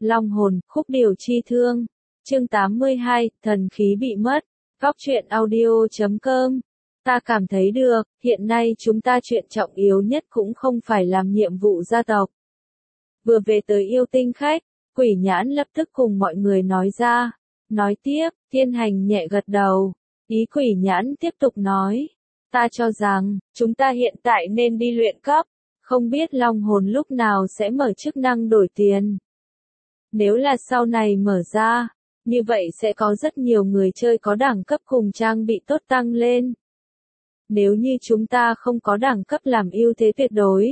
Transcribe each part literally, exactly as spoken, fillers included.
Long hồn, khúc điều chi thương. Chương tám mươi hai, thần khí bị mất. Góc truyện audio chấm com. Ta cảm thấy được, hiện nay chúng ta chuyện trọng yếu nhất cũng không phải làm nhiệm vụ gia tộc. Vừa về tới yêu tinh khách, Quỷ Nhãn lập tức cùng mọi người nói ra. Nói tiếp, Thiên Hành nhẹ gật đầu. Ý Quỷ Nhãn tiếp tục nói. Ta cho rằng, chúng ta hiện tại nên đi luyện cấp. Không biết long hồn lúc nào sẽ mở chức năng đổi tiền. Nếu là sau này mở ra, như vậy sẽ có rất nhiều người chơi có đẳng cấp cùng trang bị tốt tăng lên. Nếu như chúng ta không có đẳng cấp làm ưu thế tuyệt đối.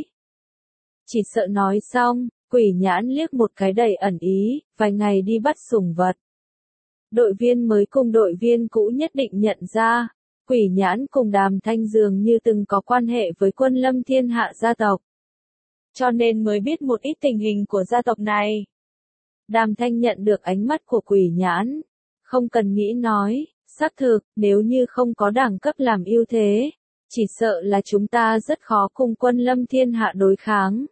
Chỉ sợ nói xong, Quỷ Nhãn liếc một cái đầy ẩn ý, vài ngày đi bắt sủng vật. Đội viên mới cùng đội viên cũ nhất định nhận ra, Quỷ Nhãn cùng Đàm Thanh dường như từng có quan hệ với Quân Lâm Thiên Hạ gia tộc. Cho nên mới biết một ít tình hình của gia tộc này. Đàm Thanh nhận được ánh mắt của Quỷ Nhãn. Không cần nghĩ nói, xác thực, nếu như không có đẳng cấp làm ưu thế, chỉ sợ là chúng ta rất khó cùng Quân Lâm Thiên Hạ đối kháng.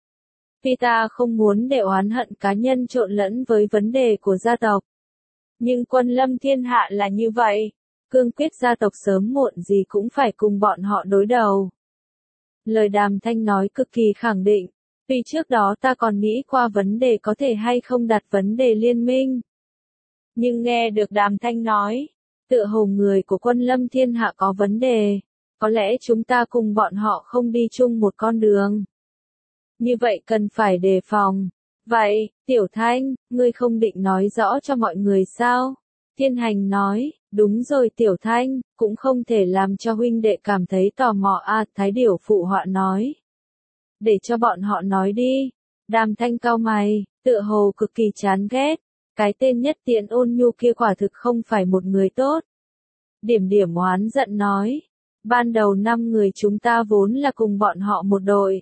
Vì ta không muốn để oán hận cá nhân trộn lẫn với vấn đề của gia tộc. Nhưng Quân Lâm Thiên Hạ là như vậy, cương quyết gia tộc sớm muộn gì cũng phải cùng bọn họ đối đầu. Lời Đàm Thanh nói cực kỳ khẳng định, tuy trước đó ta còn nghĩ qua vấn đề có thể hay không đặt vấn đề liên minh. Nhưng nghe được Đàm Thanh nói, tựa hồ người của Quân Lâm Thiên Hạ có vấn đề, có lẽ chúng ta cùng bọn họ không đi chung một con đường. Như vậy cần phải đề phòng. Vậy, Tiểu Thanh, ngươi không định nói rõ cho mọi người sao? Thiên Hành nói, đúng rồi Tiểu Thanh, cũng không thể làm cho huynh đệ cảm thấy tò mò à, Thái Điểu phụ họa nói. Để cho bọn họ nói đi. Đàm Thanh cau mày, tựa hồ cực kỳ chán ghét. Cái tên Nhất Tiện Ôn Nhu kia quả thực không phải một người tốt. Điểm điểm oán giận nói. Ban đầu năm người chúng ta vốn là cùng bọn họ một đội.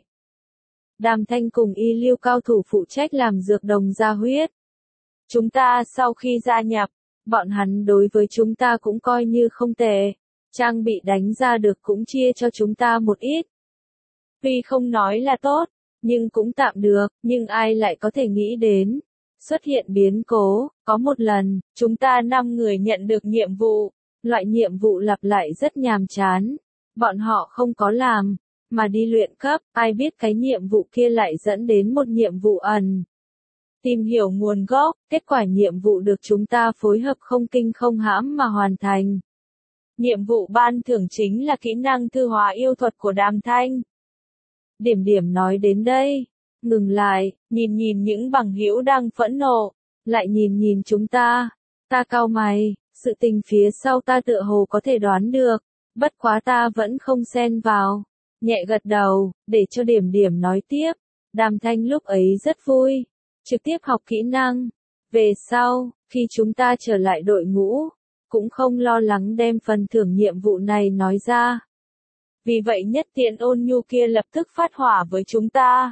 Đàm Thanh cùng Y Lưu cao thủ phụ trách làm dược đồng gia huyết. Chúng ta sau khi gia nhập, bọn hắn đối với chúng ta cũng coi như không tệ. Trang bị đánh ra được cũng chia cho chúng ta một ít. Tuy không nói là tốt, nhưng cũng tạm được, nhưng ai lại có thể nghĩ đến. Xuất hiện biến cố, có một lần, chúng ta năm người nhận được nhiệm vụ. Loại nhiệm vụ lặp lại rất nhàm chán. Bọn họ không có làm, mà đi luyện cấp, ai biết cái nhiệm vụ kia lại dẫn đến một nhiệm vụ ẩn. Tìm hiểu nguồn gốc, kết quả nhiệm vụ được chúng ta phối hợp không kinh không hãm mà hoàn thành. Nhiệm vụ ban thưởng chính là kỹ năng thư hóa yêu thuật của Đàm Thanh. Điểm điểm nói đến đây, ngừng lại, nhìn nhìn những bằng hữu đang phẫn nộ, lại nhìn nhìn chúng ta. Ta cau mày, sự tình phía sau ta tựa hồ có thể đoán được, bất quá ta vẫn không xen vào. Nhẹ gật đầu, để cho điểm điểm nói tiếp. Đàm Thanh lúc ấy rất vui, trực tiếp học kỹ năng. Về sau, khi chúng ta trở lại đội ngũ, cũng không lo lắng đem phần thưởng nhiệm vụ này nói ra. Vì vậy Nhất Tiện Ôn Nhu kia lập tức phát hỏa với chúng ta.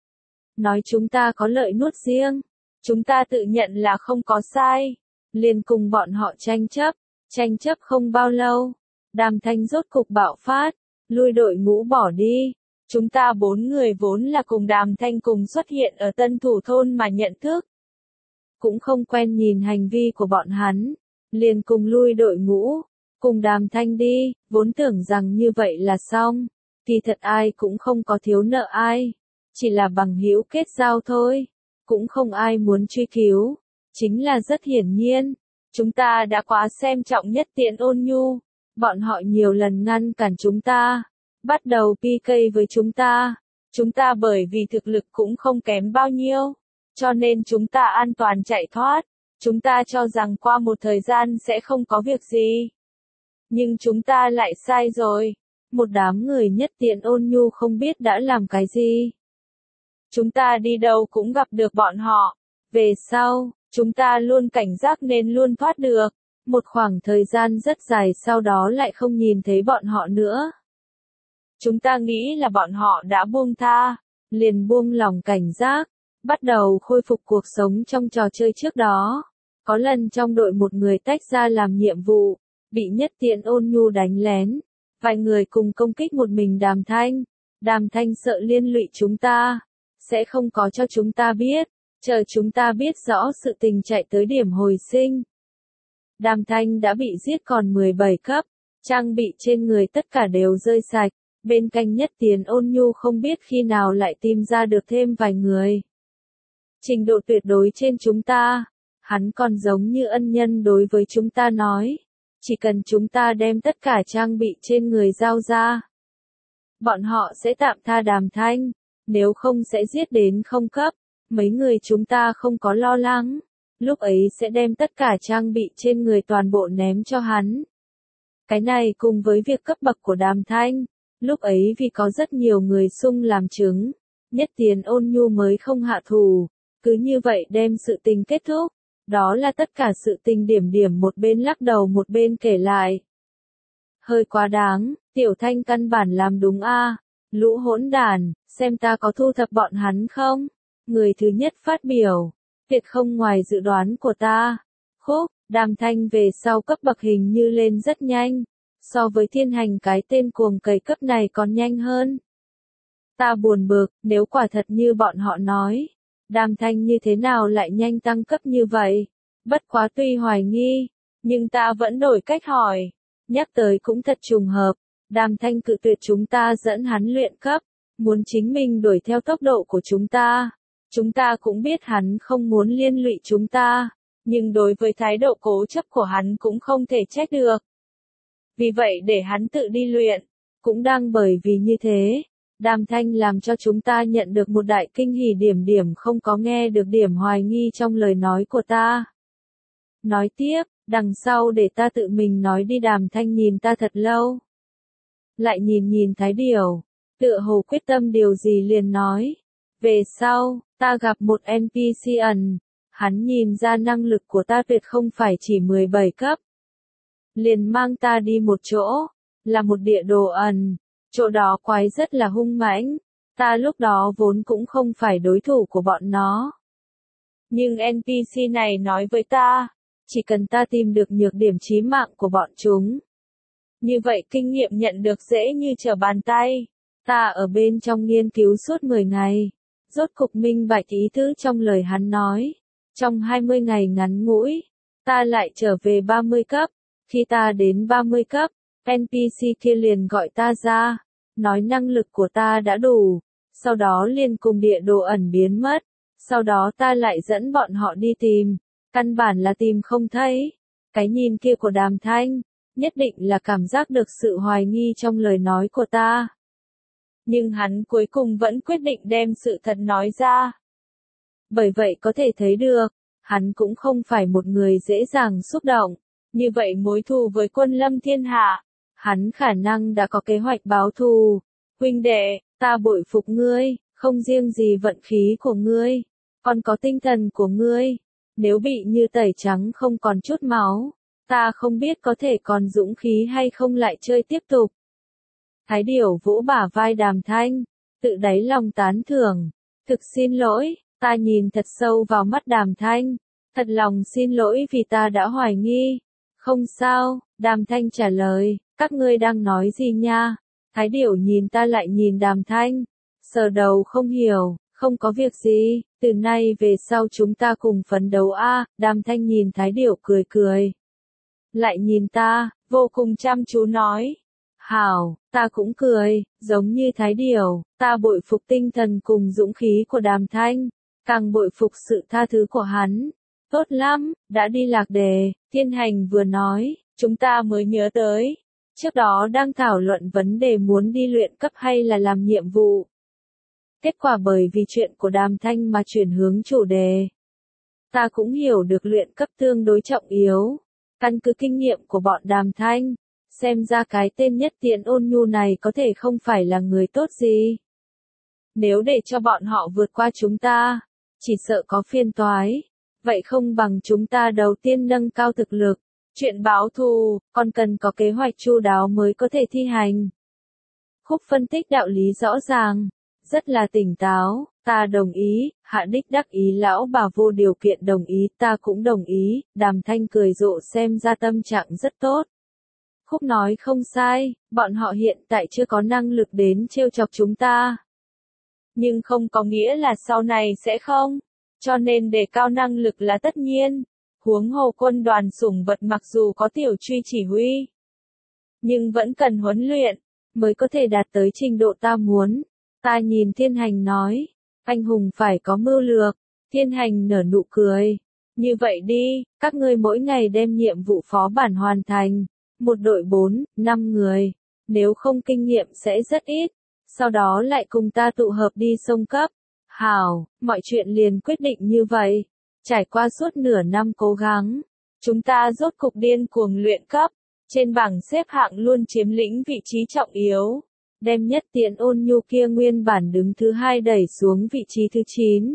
Nói chúng ta có lợi nuốt riêng, chúng ta tự nhận là không có sai. Liền cùng bọn họ tranh chấp, tranh chấp không bao lâu. Đàm Thanh rốt cục bạo phát. Lui đội ngũ bỏ đi. Chúng ta bốn người vốn là cùng Đàm Thanh cùng xuất hiện ở Tân Thủ Thôn mà nhận thức. Cũng không quen nhìn hành vi của bọn hắn. Liền cùng lui đội ngũ. Cùng Đàm Thanh đi, vốn tưởng rằng như vậy là xong. Thì thật ai cũng không có thiếu nợ ai. Chỉ là bằng hữu kết giao thôi. Cũng không ai muốn truy cứu. Chính là rất hiển nhiên. Chúng ta đã quá xem trọng Nhất Tiện Ôn Nhu. Bọn họ nhiều lần ngăn cản chúng ta, bắt đầu pê ca với chúng ta. Chúng ta bởi vì thực lực cũng không kém bao nhiêu, cho nên chúng ta an toàn chạy thoát. Chúng ta cho rằng qua một thời gian sẽ không có việc gì. Nhưng chúng ta lại sai rồi. Một đám người Nhất Tiện Ôn Nhu không biết đã làm cái gì. Chúng ta đi đâu cũng gặp được bọn họ. Về sau, chúng ta luôn cảnh giác nên luôn thoát được. Một khoảng thời gian rất dài sau đó lại không nhìn thấy bọn họ nữa. Chúng ta nghĩ là bọn họ đã buông tha, liền buông lòng cảnh giác, bắt đầu khôi phục cuộc sống trong trò chơi trước đó. Có lần trong đội một người tách ra làm nhiệm vụ, bị Nhất Tiện Ôn Nhu đánh lén. Vài người cùng công kích một mình Đàm Thanh. Đàm Thanh sợ liên lụy chúng ta, sẽ không có cho chúng ta biết. Chờ chúng ta biết rõ sự tình chạy tới điểm hồi sinh. Đàm Thanh đã bị giết còn mười bảy cấp, trang bị trên người tất cả đều rơi sạch, bên cạnh Nhất Tiến Ôn Nhu không biết khi nào lại tìm ra được thêm vài người. Trình độ tuyệt đối trên chúng ta, hắn còn giống như ân nhân đối với chúng ta nói, chỉ cần chúng ta đem tất cả trang bị trên người giao ra. Bọn họ sẽ tạm tha Đàm Thanh, nếu không sẽ giết đến không cấp, mấy người chúng ta không có lo lắng, lúc ấy sẽ đem tất cả trang bị trên người toàn bộ ném cho hắn. Cái này cùng với việc cấp bậc của Đàm Thanh, lúc ấy vì có rất nhiều người xung làm chứng, Nhất Tiến Ôn Nhu mới không hạ thủ, cứ như vậy đem sự tình kết thúc, đó là tất cả sự tình điểm điểm một bên lắc đầu một bên kể lại. Hơi quá đáng, Tiểu Thanh căn bản làm đúng a, lũ hỗn đàn, xem ta có thu thập bọn hắn không? Người thứ nhất phát biểu, tuyệt không ngoài dự đoán của ta. Khúc, Đàm Thanh về sau cấp bậc hình như lên rất nhanh, so với Thiên Hành cái tên cuồng cày cấp này còn nhanh hơn. Ta buồn bực, nếu quả thật như bọn họ nói, Đàm Thanh như thế nào lại nhanh tăng cấp như vậy? Bất quá tuy hoài nghi, nhưng ta vẫn đổi cách hỏi. Nhắc tới cũng thật trùng hợp, Đàm Thanh cự tuyệt chúng ta dẫn hắn luyện cấp, muốn chính mình đuổi theo tốc độ của chúng ta. Chúng ta cũng biết hắn không muốn liên lụy chúng ta, nhưng đối với thái độ cố chấp của hắn cũng không thể trách được. Vì vậy để hắn tự đi luyện, cũng đang bởi vì như thế, Đàm Thanh làm cho chúng ta nhận được một đại kinh hỉ. Điểm điểm không có nghe được điểm hoài nghi trong lời nói của ta. Nói tiếp, đằng sau để ta tự mình nói đi. Đàm Thanh nhìn ta thật lâu. Lại nhìn nhìn Thái Điểu, tựa hồ quyết tâm điều gì liền nói. Về sau, ta gặp một en pê xê ẩn, hắn nhìn ra năng lực của ta tuyệt không phải chỉ mười bảy cấp. Liền mang ta đi một chỗ, là một địa đồ ẩn, chỗ đó quái rất là hung mãnh, ta lúc đó vốn cũng không phải đối thủ của bọn nó. Nhưng en pê xê này nói với ta, chỉ cần ta tìm được nhược điểm chí mạng của bọn chúng. Như vậy kinh nghiệm nhận được dễ như trở bàn tay, ta ở bên trong nghiên cứu suốt mười ngày. Rốt cục minh bạch ý tứ trong lời hắn nói. Trong hai mươi ngày ngắn ngủi, ta lại trở về ba mươi cấp. Khi ta đến ba mươi cấp, en pê xê kia liền gọi ta ra, nói năng lực của ta đã đủ, sau đó liền cùng địa đồ ẩn biến mất. Sau đó ta lại dẫn bọn họ đi tìm, căn bản là tìm không thấy. Cái nhìn kia của Đàm Thanh, nhất định là cảm giác được sự hoài nghi trong lời nói của ta. Nhưng hắn cuối cùng vẫn quyết định đem sự thật nói ra. Bởi vậy có thể thấy được, hắn cũng không phải một người dễ dàng xúc động. Như vậy mối thù với Quân Lâm Thiên Hạ, hắn khả năng đã có kế hoạch báo thù. Huynh đệ, ta bội phục ngươi, không riêng gì vận khí của ngươi, còn có tinh thần của ngươi. Nếu bị như tẩy trắng không còn chút máu, ta không biết có thể còn dũng khí hay không lại chơi tiếp tục. Thái Điểu vỗ bả vai Đàm Thanh, tự đáy lòng tán thưởng. Thực xin lỗi, ta nhìn thật sâu vào mắt Đàm Thanh. Thật lòng xin lỗi vì ta đã hoài nghi. Không sao, Đàm Thanh trả lời, các ngươi đang nói gì nha? Thái Điểu nhìn ta lại nhìn Đàm Thanh, sờ đầu không hiểu, không có việc gì, từ nay về sau chúng ta cùng phấn đấu a. À, Đàm Thanh nhìn Thái Điểu cười cười. Lại nhìn ta, vô cùng chăm chú nói. Hảo, ta cũng cười, giống như Thái Điểu, ta bội phục tinh thần cùng dũng khí của Đàm Thanh, càng bội phục sự tha thứ của hắn. Tốt lắm, đã đi lạc đề, Thiên Hành vừa nói, chúng ta mới nhớ tới. Trước đó đang thảo luận vấn đề muốn đi luyện cấp hay là làm nhiệm vụ. Kết quả bởi vì chuyện của Đàm Thanh mà chuyển hướng chủ đề. Ta cũng hiểu được luyện cấp tương đối trọng yếu. Căn cứ kinh nghiệm của bọn Đàm Thanh, xem ra cái tên Nhất Tiến Ôn Nhu này có thể không phải là người tốt gì. Nếu để cho bọn họ vượt qua chúng ta, chỉ sợ có phiền toái. Vậy không bằng chúng ta đầu tiên nâng cao thực lực. Chuyện báo thù, còn cần có kế hoạch chu đáo mới có thể thi hành. Khúc phân tích đạo lý rõ ràng, rất là tỉnh táo. Ta đồng ý, Hạ Đích đắc ý lão bà vô điều kiện đồng ý, ta cũng đồng ý. Đàm Thanh cười rộ xem ra tâm trạng rất tốt. Khúc nói không sai, bọn họ hiện tại chưa có năng lực đến trêu chọc chúng ta. Nhưng không có nghĩa là sau này sẽ không. cho nên đề cao năng lực là tất nhiên. Huống hồ quân đoàn sủng vật mặc dù có tiểu truy chỉ huy, nhưng vẫn cần huấn luyện, mới có thể đạt tới trình độ ta muốn. Ta nhìn Thiên Hành nói, anh hùng phải có mưu lược. Thiên Hành nở nụ cười. Như vậy đi, các ngươi mỗi ngày đem nhiệm vụ phó bản hoàn thành. Một đội bốn, năm người. Nếu không kinh nghiệm sẽ rất ít. Sau đó lại cùng ta tụ hợp đi sông cấp. Hảo, mọi chuyện liền quyết định như vậy. Trải qua suốt nửa năm cố gắng, chúng ta rốt cục điên cuồng luyện cấp. Trên bảng xếp hạng luôn chiếm lĩnh vị trí trọng yếu. Đem Nhất Tiễn Ôn Nhu kia nguyên bản đứng thứ hai đẩy xuống vị trí thứ chín.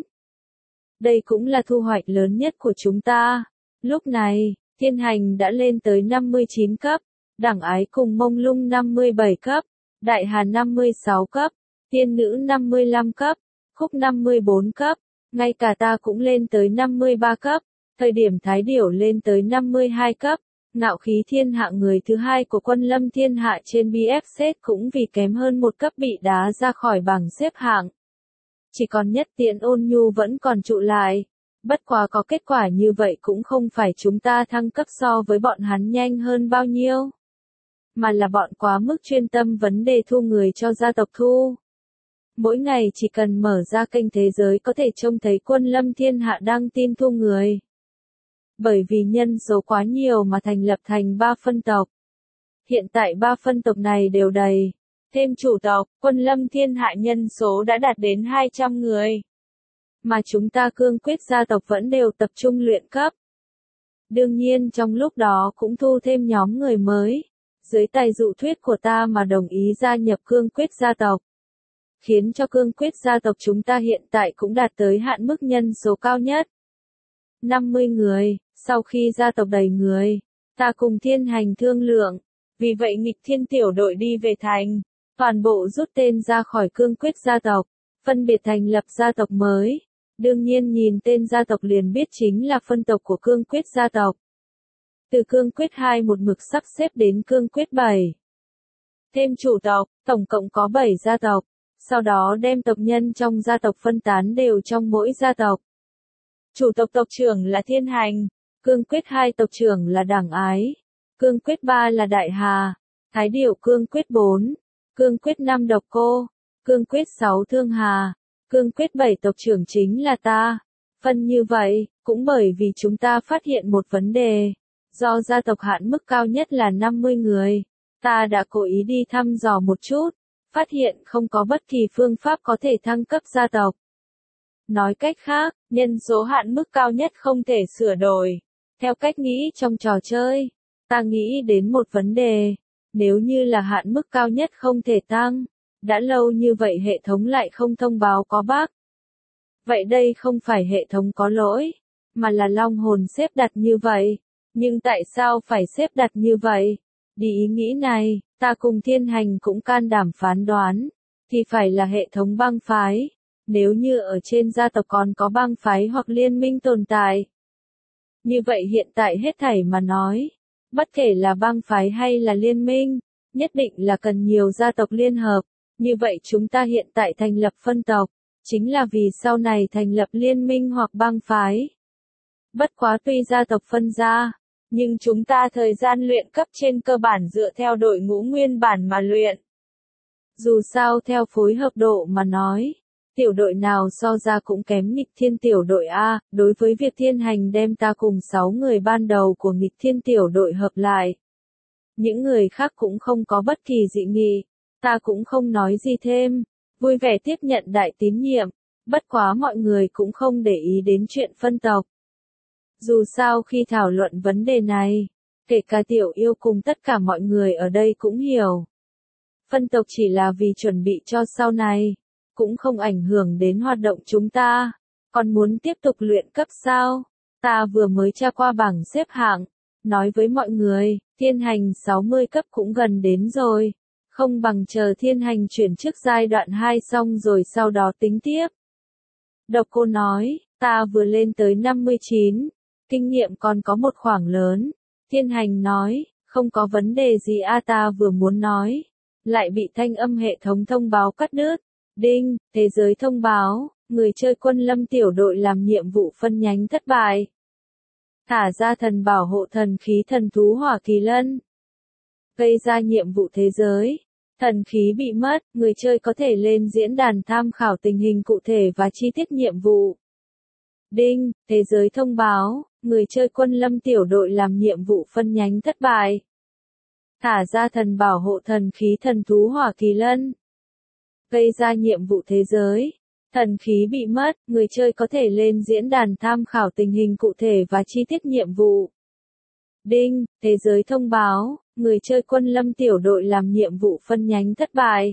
Đây cũng là thu hoạch lớn nhất của chúng ta. Lúc này, Thiên Hành đã lên tới năm mươi chín cấp, Đẳng Ái cùng Mông Lung năm mươi bảy cấp, Đại Hà năm mươi sáu cấp, Tiên Nữ năm mươi lăm cấp, Khúc năm mươi bốn cấp, ngay cả ta cũng lên tới năm mươi ba cấp, thời điểm Thái Điểu lên tới năm mươi hai cấp. Ngạo Khí Thiên Hạ người thứ hai của Quân Lâm Thiên Hạ trên bê ép xê cũng vì kém hơn một cấp bị đá ra khỏi bảng xếp hạng. Chỉ còn Nhất Tiễn Ôn Nhu vẫn còn trụ lại. Bất quá có kết quả như vậy cũng không phải chúng ta thăng cấp so với bọn hắn nhanh hơn bao nhiêu, mà là bọn quá mức chuyên tâm vấn đề thu người cho gia tộc thu. Mỗi ngày chỉ cần mở ra kênh thế giới có thể trông thấy Quân Lâm Thiên Hạ đăng tin thu người. Bởi vì nhân số quá nhiều mà thành lập thành ba phân tộc. Hiện tại ba phân tộc này đều đầy. Thêm chủ tộc, Quân Lâm Thiên Hạ nhân số đã đạt đến hai trăm người. Mà chúng ta cương quyết gia tộc vẫn đều tập trung luyện cấp. Đương nhiên trong lúc đó cũng thu thêm nhóm người mới. Dưới tài dụ thuyết của ta mà đồng ý gia nhập cương quyết gia tộc. Khiến cho cương quyết gia tộc chúng ta hiện tại cũng đạt tới hạn mức nhân số cao nhất. năm mươi người, sau khi gia tộc đầy người, ta cùng Thiên Hành thương lượng. Vì vậy nghịch thiên tiểu đội đi về thành. Toàn bộ rút tên ra khỏi cương quyết gia tộc, phân biệt thành lập gia tộc mới. Đương nhiên nhìn tên gia tộc liền biết chính là phân tộc của cương quyết gia tộc. Từ cương quyết hai một mực sắp xếp đến cương quyết bảy. Thêm chủ tộc, tổng cộng có bảy gia tộc. Sau đó đem tộc nhân trong gia tộc phân tán đều trong mỗi gia tộc. Chủ tộc tộc trưởng là Thiên Hành. Cương quyết hai tộc trưởng là Đẳng Ái. Cương quyết ba là Đại Hà. Thái Điểu cương quyết bốn. Cương quyết năm Độc Cô, cương quyết sáu Thương Hà, cương quyết bảy tộc trưởng chính là ta. Phân như vậy, cũng bởi vì chúng ta phát hiện một vấn đề. Do gia tộc hạn mức cao nhất là năm mươi người, ta đã cố ý đi thăm dò một chút, phát hiện không có bất kỳ phương pháp có thể thăng cấp gia tộc. Nói cách khác, nhân số hạn mức cao nhất không thể sửa đổi. Theo cách nghĩ trong trò chơi, ta nghĩ đến một vấn đề. Nếu như là hạn mức cao nhất không thể tăng, đã lâu như vậy hệ thống lại không thông báo có bug. Vậy đây không phải hệ thống có lỗi, mà là Long Hồn xếp đặt như vậy. Nhưng tại sao phải xếp đặt như vậy? Đi ý nghĩ này, ta cùng Thiên Hành cũng can đảm phán đoán, thì phải là hệ thống băng phái. Nếu như ở trên gia tộc còn có băng phái hoặc liên minh tồn tại. Như vậy hiện tại hết thảy mà nói. Bất kể là băng phái hay là liên minh, nhất định là cần nhiều gia tộc liên hợp. Như vậy chúng ta hiện tại thành lập phân tộc, chính là vì sau này thành lập liên minh hoặc băng phái. Bất quá tuy gia tộc phân ra, nhưng chúng ta thời gian luyện cấp trên cơ bản dựa theo đội ngũ nguyên bản mà luyện. Dù sao theo phối hợp độ mà nói, tiểu đội nào so ra cũng kém nghịch thiên tiểu đội A, đối với việc Thiên Hành đem ta cùng sáu người ban đầu của nghịch thiên tiểu đội hợp lại. Những người khác cũng không có bất kỳ dị nghị, ta cũng không nói gì thêm, vui vẻ tiếp nhận đại tín nhiệm, bất quá mọi người cũng không để ý đến chuyện phân tộc. Dù sao khi thảo luận vấn đề này, kể cả tiểu yêu cùng tất cả mọi người ở đây cũng hiểu. Phân tộc chỉ là vì chuẩn bị cho sau này. Cũng không ảnh hưởng đến hoạt động chúng ta. Còn muốn tiếp tục luyện cấp sao? Ta vừa mới tra qua bảng xếp hạng, nói với mọi người, Thiên Hành sáu mươi cấp cũng gần đến rồi. Không bằng chờ Thiên Hành chuyển chức giai đoạn hai xong rồi sau đó tính tiếp. Độc Cô nói, ta vừa lên tới năm mươi chín, kinh nghiệm còn có một khoảng lớn. Thiên Hành nói, không có vấn đề gì a ta vừa muốn nói. Lại bị thanh âm hệ thống thông báo cắt đứt. Đinh, thế giới thông báo, người chơi Quân Lâm tiểu đội làm nhiệm vụ phân nhánh thất bại. Thả ra thần bảo hộ thần khí thần thú Hỏa Kỳ Lân. Gây ra nhiệm vụ thế giới. Thần khí bị mất, người chơi có thể lên diễn đàn tham khảo tình hình cụ thể và chi tiết nhiệm vụ. Đinh, thế giới thông báo, người chơi Quân Lâm tiểu đội làm nhiệm vụ phân nhánh thất bại. Thả ra thần bảo hộ thần khí thần thú Hỏa Kỳ Lân. Gây ra nhiệm vụ thế giới. Thần khí bị mất, người chơi có thể lên diễn đàn tham khảo tình hình cụ thể và chi tiết nhiệm vụ. Đinh, thế giới thông báo, người chơi Quân Lâm tiểu đội làm nhiệm vụ phân nhánh thất bại.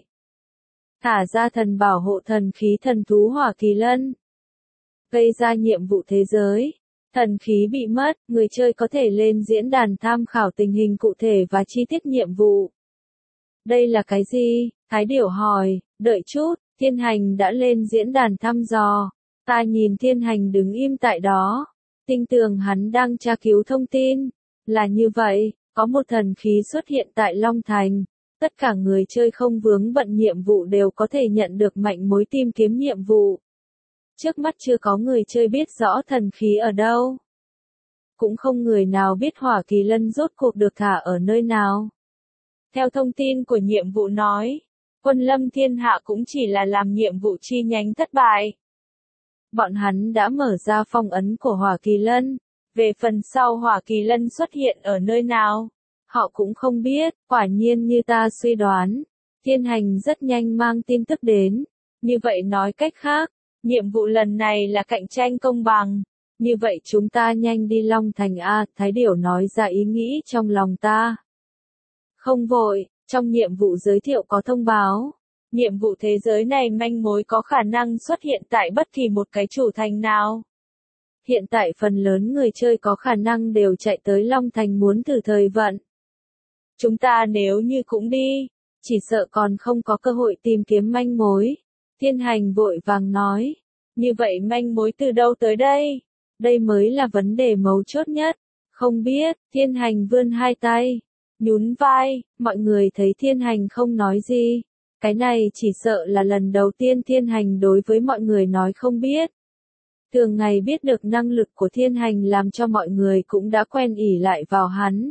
Thả ra thần bảo hộ thần khí thần thú Hỏa Kỳ Lân. Gây ra nhiệm vụ thế giới. Thần khí bị mất, người chơi có thể lên diễn đàn tham khảo tình hình cụ thể và chi tiết nhiệm vụ. Đây là cái gì? Thái Điểu hỏi, đợi chút, Thiên Hành đã lên diễn đàn thăm dò. Ta nhìn Thiên Hành đứng im tại đó. Tin tưởng hắn đang tra cứu thông tin. Là như vậy, có một thần khí xuất hiện tại Long Thành. Tất cả người chơi không vướng bận nhiệm vụ đều có thể nhận được manh mối tìm kiếm nhiệm vụ. Trước mắt chưa có người chơi biết rõ thần khí ở đâu. Cũng không người nào biết Hỏa Kỳ Lân rốt cuộc được thả ở nơi nào. Theo thông tin của nhiệm vụ nói, Quân Lâm Thiên Hạ cũng chỉ là làm nhiệm vụ chi nhánh thất bại. Bọn hắn đã mở ra phong ấn của Hỏa Kỳ Lân. Về phần sau Hỏa Kỳ Lân xuất hiện ở nơi nào, họ cũng không biết. Quả nhiên như ta suy đoán, Thiên Hành rất nhanh mang tin tức đến. Như vậy nói cách khác, nhiệm vụ lần này là cạnh tranh công bằng. Như vậy chúng ta nhanh đi Long Thành a, Thái Điểu nói ra ý nghĩ trong lòng ta. Không vội, trong nhiệm vụ giới thiệu có thông báo. Nhiệm vụ thế giới này manh mối có khả năng xuất hiện tại bất kỳ một cái chủ thành nào. Hiện tại phần lớn người chơi có khả năng đều chạy tới Long Thành muốn thử thời vận. Chúng ta nếu như cũng đi, chỉ sợ còn không có cơ hội tìm kiếm manh mối. Thiên Hành vội vàng nói. Như vậy manh mối từ đâu tới đây? Đây mới là vấn đề mấu chốt nhất. Không biết, Thiên Hành vươn hai tay. Nhún vai, mọi người thấy Thiên Hành không nói gì. Cái này chỉ sợ là lần đầu tiên Thiên Hành đối với mọi người nói không biết. Thường ngày biết được năng lực của Thiên Hành làm cho mọi người cũng đã quen ỉ lại vào hắn.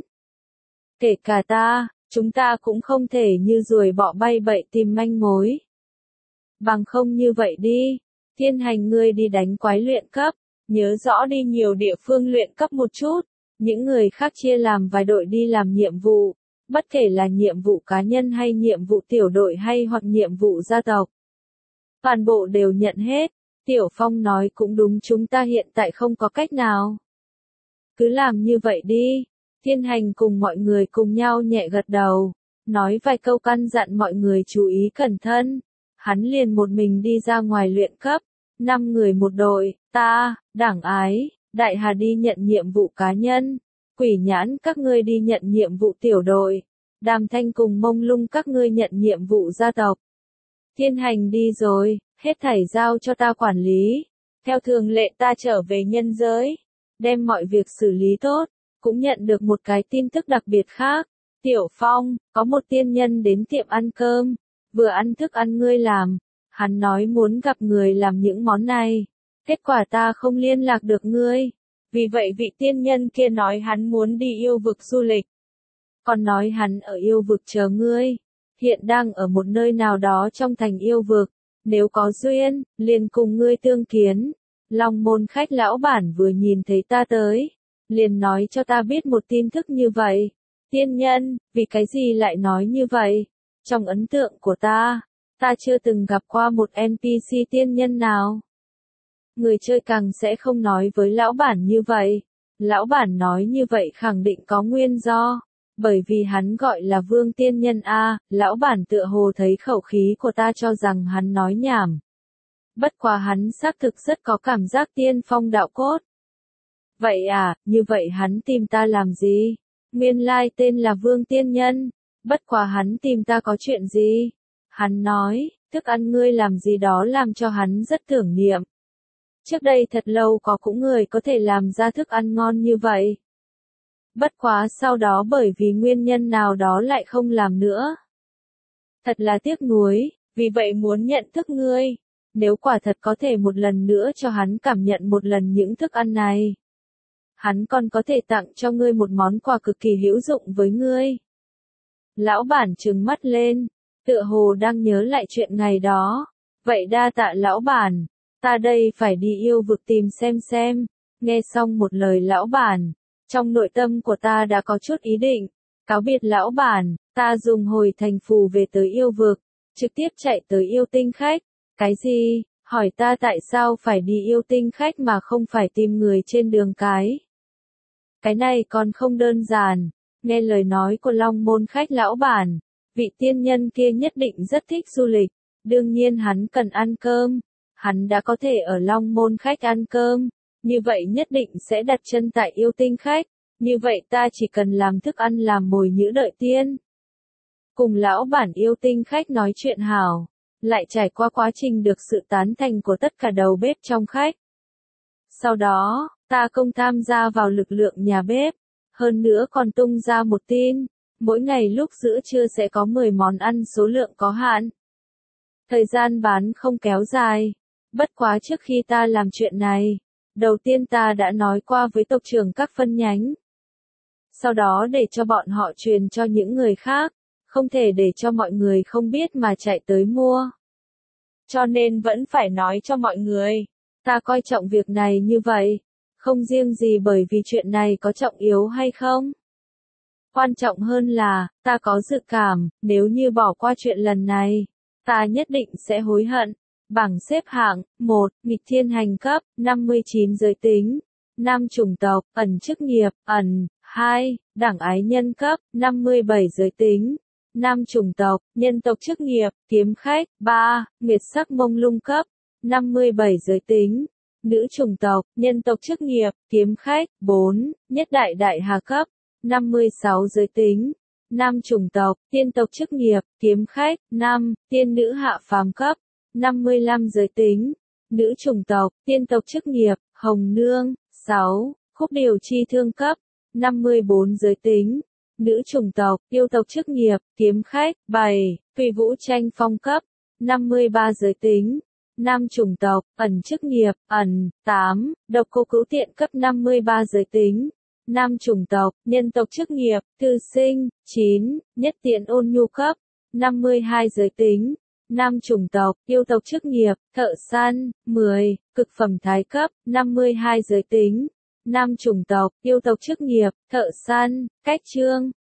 Kể cả ta, chúng ta cũng không thể như ruồi bọ bay bậy tìm manh mối. Bằng không như vậy đi, Thiên Hành ngươi đi đánh quái luyện cấp, nhớ rõ đi nhiều địa phương luyện cấp một chút, những người khác chia làm vài đội đi làm nhiệm vụ, bất kể là nhiệm vụ cá nhân hay nhiệm vụ tiểu đội hay hoặc nhiệm vụ gia tộc. Toàn bộ đều nhận hết. Tiểu Phong nói cũng đúng, chúng ta hiện tại không có cách nào. Cứ làm như vậy đi. Thiên Hành cùng mọi người cùng nhau nhẹ gật đầu, nói vài câu căn dặn mọi người chú ý cẩn thận. Hắn liền một mình đi ra ngoài luyện cấp, năm người một đội, ta, Đảng Ái, Đại Hà đi nhận nhiệm vụ cá nhân, Quỷ Nhãn các ngươi đi nhận nhiệm vụ tiểu đội, Đàm Thanh cùng Mông Lung các ngươi nhận nhiệm vụ gia tộc. Thiên Hành đi rồi, hết thảy giao cho ta quản lý. Theo thường lệ ta trở về nhân giới, đem mọi việc xử lý tốt. Cũng nhận được một cái tin tức đặc biệt khác. Tiểu Phong, có một tiên nhân đến tiệm ăn cơm, vừa ăn thức ăn ngươi làm. Hắn nói muốn gặp người làm những món này. Kết quả ta không liên lạc được ngươi. Vì vậy vị tiên nhân kia nói hắn muốn đi yêu vực du lịch. Còn nói hắn ở yêu vực chờ ngươi. Hiện đang ở một nơi nào đó trong thành yêu vực. Nếu có duyên, liền cùng ngươi tương kiến. Long môn khách lão bản vừa nhìn thấy ta tới, liền nói cho ta biết một tin tức như vậy. Tiên nhân, vì cái gì lại nói như vậy? Trong ấn tượng của ta, ta chưa từng gặp qua một en pê xê tiên nhân nào. Người chơi càng sẽ không nói với lão bản như vậy. Lão bản nói như vậy khẳng định có nguyên do. Bởi vì hắn gọi là Vương Tiên Nhân A, lão bản tựa hồ thấy khẩu khí của ta cho rằng hắn nói nhảm. Bất quá hắn xác thực rất có cảm giác tiên phong đạo cốt. Vậy à, như vậy hắn tìm ta làm gì? Nguyên lai tên là Vương Tiên Nhân. Bất quá hắn tìm ta có chuyện gì? Hắn nói, thức ăn ngươi làm gì đó làm cho hắn rất tưởng niệm. Trước đây thật lâu có cũng người có thể làm ra thức ăn ngon như vậy. Bất quá sau đó bởi vì nguyên nhân nào đó lại không làm nữa. Thật là tiếc nuối, vì vậy muốn nhận thức ngươi. Nếu quả thật có thể một lần nữa cho hắn cảm nhận một lần những thức ăn này, hắn còn có thể tặng cho ngươi một món quà cực kỳ hữu dụng với ngươi. Lão bản trừng mắt lên, tựa hồ đang nhớ lại chuyện ngày đó. Vậy đa tạ lão bản, ta đây phải đi yêu vực tìm xem xem. Nghe xong một lời lão bản, trong nội tâm của ta đã có chút ý định. Cáo biệt lão bản, ta dùng hồi thành phù về tới yêu vực, trực tiếp chạy tới yêu tinh khách. Cái gì? Hỏi ta tại sao phải đi yêu tinh khách mà không phải tìm người trên đường cái? Cái này còn không đơn giản. Nghe lời nói của Long Môn khách lão bản, vị tiên nhân kia nhất định rất thích du lịch. Đương nhiên hắn cần ăn cơm. Hắn đã có thể ở Long Môn khách ăn cơm. Như vậy nhất định sẽ đặt chân tại yêu tinh khách. Như vậy ta chỉ cần làm thức ăn làm mồi nhữ đợi tiên. Cùng lão bản yêu tinh khách nói chuyện hảo. Lại trải qua quá trình được sự tán thành của tất cả đầu bếp trong khách. Sau đó, ta công tham gia vào lực lượng nhà bếp. Hơn nữa còn tung ra một tin. Mỗi ngày lúc giữa trưa sẽ có mười món ăn số lượng có hạn. Thời gian bán không kéo dài. Bất quá trước khi ta làm chuyện này, đầu tiên ta đã nói qua với tộc trưởng các phân nhánh. Sau đó để cho bọn họ truyền cho những người khác. Không thể để cho mọi người không biết mà chạy tới mua. Cho nên vẫn phải nói cho mọi người. Ta coi trọng việc này như vậy. Không riêng gì bởi vì chuyện này có trọng yếu hay không. Quan trọng hơn là, ta có dự cảm, nếu như bỏ qua chuyện lần này, ta nhất định sẽ hối hận. Bảng xếp hạng, một. Nghịch thiên hành cấp, năm mươi chín giới tính. Nam chủng tộc, ẩn chức nghiệp, ẩn. hai. Đẳng ái nhân cấp, năm mươi bảy giới tính. Nam chủng tộc, nhân tộc chức nghiệp, kiếm khách. ba. Nguyệt sắc mông lung cấp, năm mươi bảy giới tính. Nữ chủng tộc, nhân tộc chức nghiệp, kiếm khách. bốn. Nhất đại đại hà cấp, năm mươi sáu giới tính. Nam chủng tộc, tiên tộc chức nghiệp, kiếm khách. năm. Tiên nữ hạ phàm cấp, năm mươi lăm giới tính. Nữ chủng tộc, tiên tộc chức nghiệp, hồng nương. sáu. Khúc điều chi thương cấp, năm mươi bốn giới tính. Nữ chủng tộc, yêu tộc chức nghiệp, kiếm khách. bảy. Phi vũ tranh phong cấp, năm mươi ba giới tính. Nam chủng tộc, ẩn chức nghiệp, ẩn. tám. Độc cô cửu tiện cấp năm mươi ba giới tính. Nam chủng tộc, nhân tộc chức nghiệp, thư sinh. chín. Nhất tiện ôn nhu cấp, năm mươi hai giới tính. Nam chủng tộc, yêu tộc chức nghiệp, thợ săn. mười. Cực phẩm thái cấp, năm mươi hai giới tính. Nam chủng tộc, yêu tộc chức nghiệp, thợ săn. Cách chương